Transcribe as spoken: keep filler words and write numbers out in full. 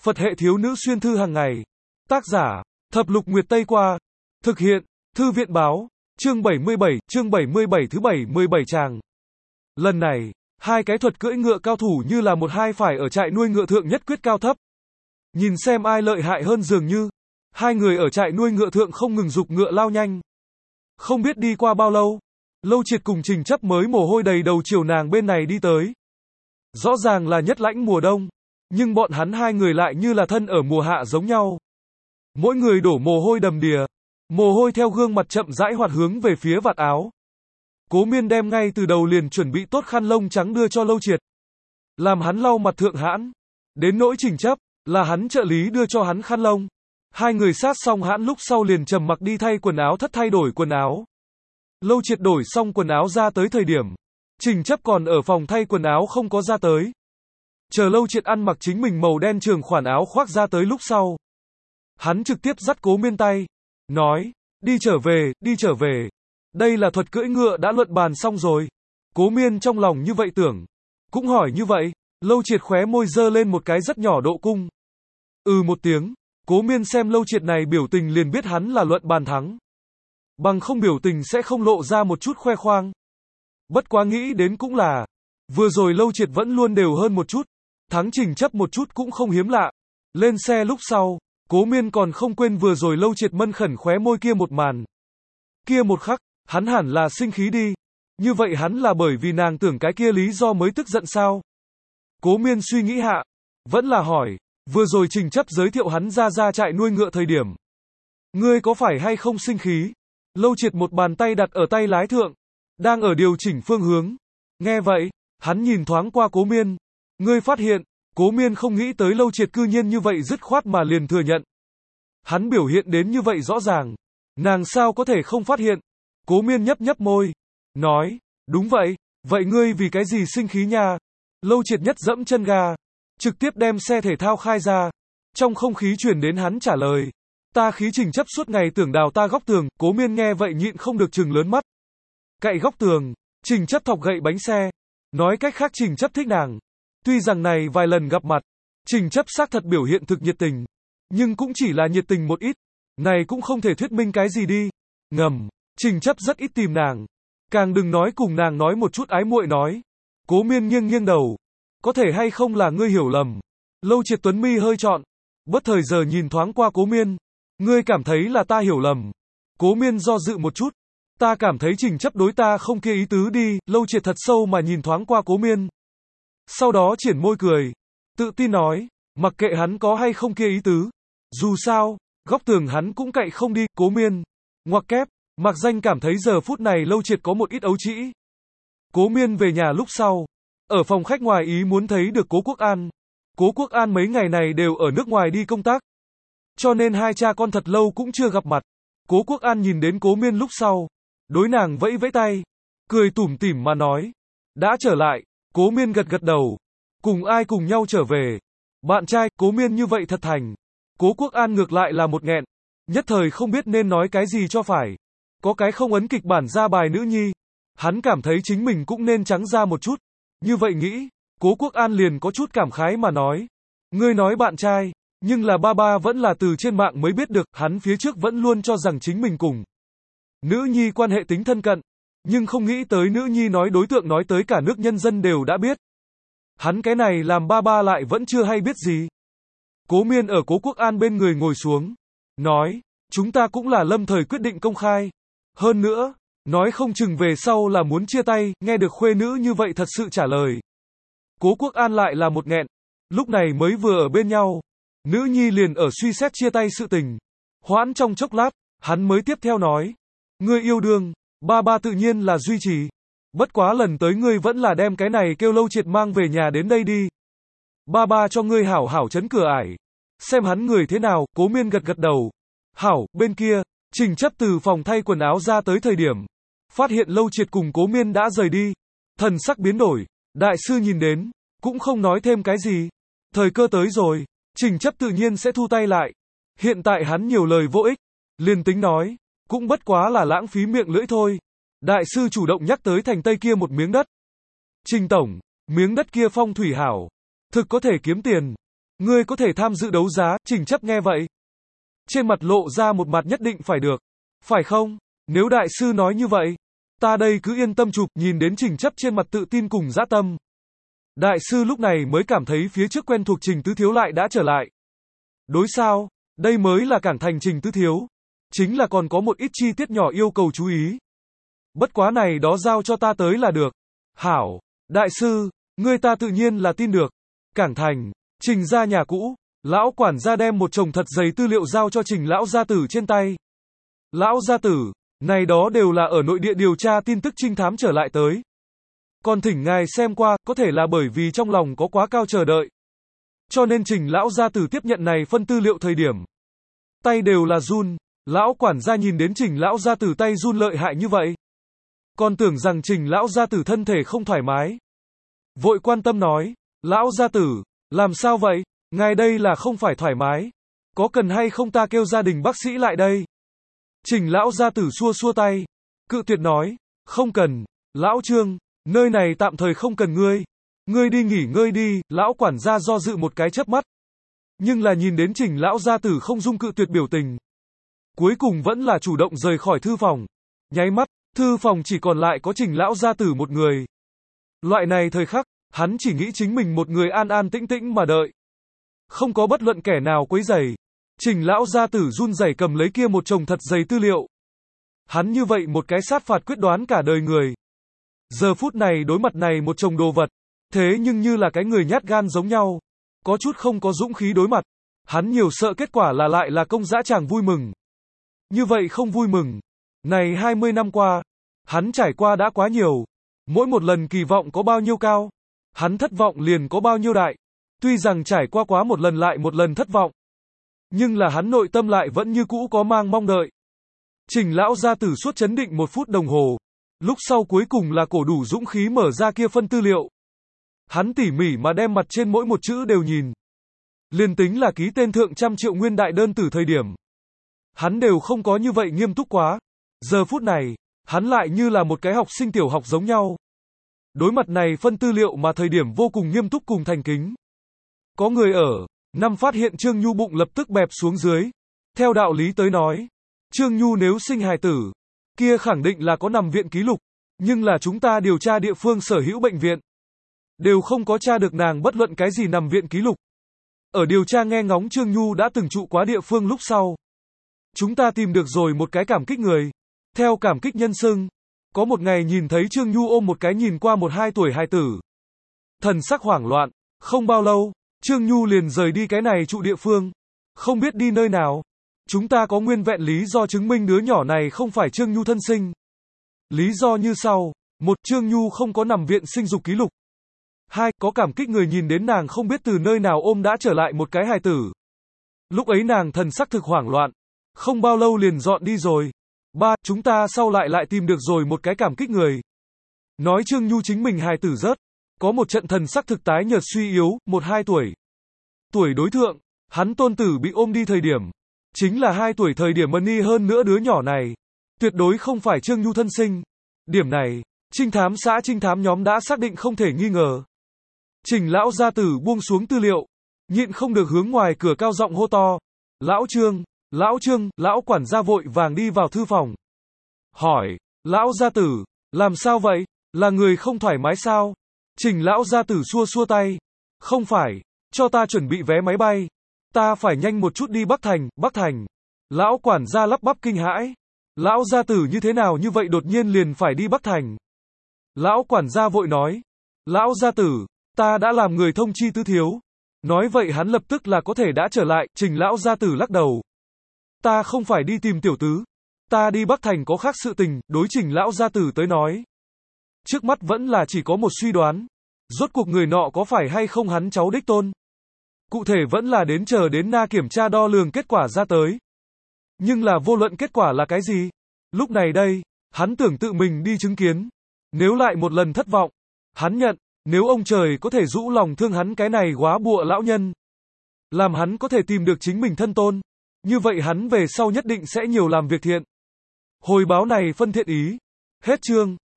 Phật hệ thiếu nữ xuyên thư hàng ngày. Tác giả, Thập Lục Nguyệt Tây Qua. Thực hiện, Thư viện Báo. Chương bảy mươi bảy, chương bảy mươi bảy thứ bảy mươi bảy tràng. Lần này, hai cái thuật cưỡi ngựa cao thủ như là một hai phải ở trại nuôi ngựa thượng nhất quyết cao thấp. Nhìn xem ai lợi hại hơn dường như. Hai người ở trại nuôi ngựa thượng không ngừng dục ngựa lao nhanh. Không biết đi qua bao lâu, Lâu Triệt cùng Trình Chấp mới mồ hôi đầy đầu chiều nàng bên này đi tới. Rõ ràng là nhất lãnh mùa đông, nhưng bọn hắn hai người lại như là thân ở mùa hạ giống nhau. Mỗi người đổ mồ hôi đầm đìa, mồ hôi theo gương mặt chậm rãi hoạt hướng về phía vạt áo. Cố Miên đem ngay từ đầu liền chuẩn bị tốt khăn lông trắng đưa cho Lâu Triệt, làm hắn lau mặt thượng hãn. Đến nỗi Trình Chấp, là hắn trợ lý đưa cho hắn khăn lông. Hai người sát xong hãn lúc sau liền trầm mặc đi thay quần áo thất thay đổi quần áo. Lâu Triệt đổi xong quần áo ra tới thời điểm, Trình Chấp còn ở phòng thay quần áo không có ra tới. Chờ Lâu Triệt ăn mặc chính mình màu đen trường khoản áo khoác ra tới lúc sau, hắn trực tiếp dắt Cố Miên tay, nói, đi trở về, đi trở về. Đây là thuật cưỡi ngựa đã luận bàn xong rồi. Cố Miên trong lòng như vậy tưởng, cũng hỏi như vậy. Lâu Triệt khóe môi dơ lên một cái rất nhỏ độ cung. Ừ một tiếng. Cố Miên xem Lâu Triệt này biểu tình liền biết hắn là luận bàn thắng. Bằng không biểu tình sẽ không lộ ra một chút khoe khoang. Bất quá nghĩ đến cũng là, vừa rồi Lâu Triệt vẫn luôn đều hơn một chút, thắng Trình Chấp một chút cũng không hiếm lạ. Lên xe lúc sau, Cố Miên còn không quên vừa rồi Lâu Triệt mân khẩn khóe môi kia một màn. Kia một khắc, hắn hẳn là sinh khí đi. Như vậy hắn là bởi vì nàng tưởng cái kia lý do mới tức giận sao? Cố Miên suy nghĩ hạ, vẫn là hỏi, vừa rồi Trình Chấp giới thiệu hắn ra ra trại nuôi ngựa thời điểm, ngươi có phải hay không sinh khí? Lâu Triệt một bàn tay đặt ở tay lái thượng, đang ở điều chỉnh phương hướng. Nghe vậy, hắn nhìn thoáng qua Cố Miên. Ngươi phát hiện, Cố Miên không nghĩ tới Lâu Triệt cư nhiên như vậy dứt khoát mà liền thừa nhận. Hắn biểu hiện đến như vậy rõ ràng, nàng sao có thể không phát hiện? Cố Miên nhấp nhấp môi, nói, đúng vậy, vậy ngươi vì cái gì sinh khí nha? Lâu Triệt nhất dẫm chân ga, trực tiếp đem xe thể thao khai ra. Trong không khí truyền đến hắn trả lời, ta khí Trình Chấp suốt ngày tưởng đào ta góc tường. Cố Miên nghe vậy nhịn không được trừng lớn mắt. Cậy góc tường, Trình Chấp thọc gậy bánh xe. Nói cách khác Trình Chấp thích nàng. Tuy rằng này vài lần gặp mặt, Trình Chấp xác thật biểu hiện thực nhiệt tình, nhưng cũng chỉ là nhiệt tình một ít. Này cũng không thể thuyết minh cái gì đi. Ngầm, Trình Chấp rất ít tìm nàng, càng đừng nói cùng nàng nói một chút ái muội nói. Cố Miên nghiêng nghiêng đầu, có thể hay không là ngươi hiểu lầm? Lâu Triệt tuấn mi hơi trọn, bất thời giờ nhìn thoáng qua Cố Miên. Ngươi cảm thấy là ta hiểu lầm? Cố Miên do dự một chút, ta cảm thấy Trình Chấp đối ta không kia ý tứ đi. Lâu Triệt thật sâu mà nhìn thoáng qua Cố Miên, sau đó triển môi cười, tự tin nói, mặc kệ hắn có hay không kia ý tứ, dù sao, góc tường hắn cũng cậy không đi. Cố Miên, ngoặc kép, mặc danh cảm thấy giờ phút này Lâu Triệt có một ít ấu trĩ. Cố Miên về nhà lúc sau, ở phòng khách ngoài ý muốn thấy được Cố Quốc An. Cố Quốc An mấy ngày này đều ở nước ngoài đi công tác, cho nên hai cha con thật lâu cũng chưa gặp mặt. Cố Quốc An nhìn đến Cố Miên lúc sau, đối nàng vẫy vẫy tay, cười tủm tỉm mà nói, đã trở lại. Cố Miên gật gật đầu, cùng ai cùng nhau trở về? Bạn trai. Cố Miên như vậy thật thành. Cố Quốc An ngược lại là một nghẹn, nhất thời không biết nên nói cái gì cho phải. Có cái không ấn kịch bản ra bài nữ nhi, hắn cảm thấy chính mình cũng nên trắng ra một chút. Như vậy nghĩ, Cố Quốc An liền có chút cảm khái mà nói, ngươi nói bạn trai, nhưng là ba ba vẫn là từ trên mạng mới biết được. Hắn phía trước vẫn luôn cho rằng chính mình cùng nữ nhi quan hệ tính thân cận, nhưng không nghĩ tới nữ nhi nói đối tượng nói tới cả nước nhân dân đều đã biết. Hắn cái này làm ba ba lại vẫn chưa hay biết gì. Cố Miên ở Cố Quốc An bên người ngồi xuống, nói, chúng ta cũng là lâm thời quyết định công khai. Hơn nữa, nói không chừng về sau là muốn chia tay. Nghe được khuê nữ như vậy thật sự trả lời, Cố Quốc An lại là một nghẹn. Lúc này mới vừa ở bên nhau, nữ nhi liền ở suy xét chia tay sự tình. Hoãn trong chốc lát, hắn mới tiếp theo nói, ngươi yêu đương, ba ba tự nhiên là duy trì. Bất quá lần tới ngươi vẫn là đem cái này kêu Lâu Triệt mang về nhà đến đây đi. Ba ba cho ngươi hảo hảo chấn cửa ải, xem hắn người thế nào. Cố Miên gật gật đầu. Hảo. Bên kia, Trình Chấp từ phòng thay quần áo ra tới thời điểm, phát hiện Lâu Triệt cùng Cố Miên đã rời đi, thần sắc biến đổi. Đại sư nhìn đến, cũng không nói thêm cái gì. Thời cơ tới rồi, Trình Chấp tự nhiên sẽ thu tay lại. Hiện tại hắn nhiều lời vô ích, liền tính nói, cũng bất quá là lãng phí miệng lưỡi thôi. Đại sư chủ động nhắc tới thành Tây kia một miếng đất. Trình tổng, miếng đất kia phong thủy hảo, thực có thể kiếm tiền. Ngươi có thể tham dự đấu giá, Trình Chấp nghe vậy. Trên mặt lộ ra một mặt nhất định phải được. Phải không? Nếu đại sư nói như vậy, ta đây cứ yên tâm chụp, nhìn đến Trình Chấp trên mặt tự tin cùng dã tâm. Đại sư lúc này mới cảm thấy phía trước quen thuộc Trình Tứ Thiếu lại đã trở lại. Đối sao? Đây mới là cảng thành Trình Tứ Thiếu. Chính là còn có một ít chi tiết nhỏ yêu cầu chú ý. Bất quá này đó giao cho ta tới là được. Hảo, đại sư, ngươi ta tự nhiên là tin được. Cảng thành, Trình ra nhà cũ, lão quản gia đem một chồng thật dày tư liệu giao cho Trình lão gia tử trên tay. Lão gia tử, này đó đều là ở nội địa điều tra tin tức trinh thám trở lại tới. Còn thỉnh ngài xem qua, có thể là bởi vì trong lòng có quá cao chờ đợi. Cho nên Trình lão gia tử tiếp nhận này phân tư liệu thời điểm. Tay đều là run, lão quản gia nhìn đến Trình lão gia tử tay run lợi hại như vậy. Còn tưởng rằng Trình lão gia tử thân thể không thoải mái. Vội quan tâm nói, lão gia tử, làm sao vậy, ngài đây là không phải thoải mái. Có cần hay không ta kêu gia đình bác sĩ lại đây? Trình lão gia tử xua xua tay, cự tuyệt nói, không cần, lão Trương, nơi này tạm thời không cần ngươi. Ngươi đi nghỉ ngơi đi, lão quản gia do dự một cái chớp mắt. Nhưng là nhìn đến Trình lão gia tử không dung cự tuyệt biểu tình. Cuối cùng vẫn là chủ động rời khỏi thư phòng. Nháy mắt, thư phòng chỉ còn lại có Trình lão gia tử một người. Loại này thời khắc, hắn chỉ nghĩ chính mình một người an an tĩnh tĩnh mà đợi. Không có bất luận kẻ nào quấy rầy. Trình lão gia tử run rẩy cầm lấy kia một chồng thật dày tư liệu. Hắn như vậy một cái sát phạt quyết đoán cả đời người. Giờ phút này đối mặt này một chồng đồ vật. Thế nhưng như là cái người nhát gan giống nhau. Có chút không có dũng khí đối mặt. Hắn nhiều sợ kết quả là lại là công dã tràng vui mừng. Như vậy không vui mừng. Này hai mươi năm qua, hắn trải qua đã quá nhiều. Mỗi một lần kỳ vọng có bao nhiêu cao, hắn thất vọng liền có bao nhiêu đại. Tuy rằng trải qua quá một lần lại một lần thất vọng, nhưng là hắn nội tâm lại vẫn như cũ có mang mong đợi. Trình lão gia tử suốt chấn định một phút đồng hồ. Lúc sau cuối cùng là cổ đủ dũng khí mở ra kia phân tư liệu. Hắn tỉ mỉ mà đem mặt trên mỗi một chữ đều nhìn. Liên tính là ký tên thượng trăm triệu nguyên đại đơn từ thời điểm. Hắn đều không có như vậy nghiêm túc quá. Giờ phút này, hắn lại như là một cái học sinh tiểu học giống nhau. Đối mặt này phân tư liệu mà thời điểm vô cùng nghiêm túc cùng thành kính. Có người ở, năm phát hiện Trương Nhu bụng lập tức bẹp xuống dưới. Theo đạo lý tới nói, Trương Nhu nếu sinh hài tử, kia khẳng định là có nằm viện ký lục. Nhưng là chúng ta điều tra địa phương sở hữu bệnh viện. Đều không có tra được nàng bất luận cái gì nằm viện ký lục. Ở điều tra nghe ngóng Trương Nhu đã từng trụ quá địa phương lúc sau. Chúng ta tìm được rồi một cái cảm kích người. Theo cảm kích nhân xưng, có một ngày nhìn thấy Trương Nhu ôm một cái nhìn qua một hai tuổi hài tử. Thần sắc hoảng loạn, không bao lâu, Trương Nhu liền rời đi cái này trụ địa phương. Không biết đi nơi nào. Chúng ta có nguyên vẹn lý do chứng minh đứa nhỏ này không phải Trương Nhu thân sinh. Lý do như sau. Một, Trương Nhu không có nằm viện sinh dục ký lục. Hai, có cảm kích người nhìn đến nàng không biết từ nơi nào ôm đã trở lại một cái hài tử. Lúc ấy nàng thần sắc thực hoảng loạn. Không bao lâu liền dọn đi rồi. Ba, chúng ta sau lại lại tìm được rồi một cái cảm kích người. Nói Trương Nhu chính mình hài tử rớt. Có một trận thần sắc thực tái nhợt suy yếu, một hai tuổi. Tuổi đối thượng, hắn tôn tử bị ôm đi thời điểm. Chính là hai tuổi thời điểm mân y hơn nữa đứa nhỏ này. Tuyệt đối không phải Trương Nhu thân sinh. Điểm này, trinh thám xã trinh thám nhóm đã xác định không thể nghi ngờ. Trình lão gia tử buông xuống tư liệu. Nhịn không được hướng ngoài cửa cao giọng hô to. Lão Trương, lão Trương, lão quản gia vội vàng đi vào thư phòng. Hỏi, lão gia tử, làm sao vậy, là người không thoải mái sao? Trình lão gia tử xua xua tay. Không phải, cho ta chuẩn bị vé máy bay. Ta phải nhanh một chút đi Bắc Thành, Bắc Thành. Lão quản gia lắp bắp kinh hãi. Lão gia tử như thế nào như vậy đột nhiên liền phải đi Bắc Thành? Lão quản gia vội nói. Lão gia tử, ta đã làm người thông chi Tứ Thiếu. Nói vậy hắn lập tức là có thể đã trở lại. Trình lão gia tử lắc đầu. Ta không phải đi tìm tiểu tứ. Ta đi Bắc Thành có khác sự tình, đối Trình lão gia tử tới nói. Trước mắt vẫn là chỉ có một suy đoán. Rốt cuộc người nọ có phải hay không hắn cháu đích tôn? Cụ thể vẫn là đến chờ đến na kiểm tra đo lường kết quả ra tới. Nhưng là vô luận kết quả là cái gì? Lúc này đây, hắn tưởng tự mình đi chứng kiến. Nếu lại một lần thất vọng, hắn nhận, nếu ông trời có thể rũ lòng thương hắn cái này góa bụa lão nhân. Làm hắn có thể tìm được chính mình thân tôn. Như vậy hắn về sau nhất định sẽ nhiều làm việc thiện. Hồi báo này phân thiện ý. Hết chương.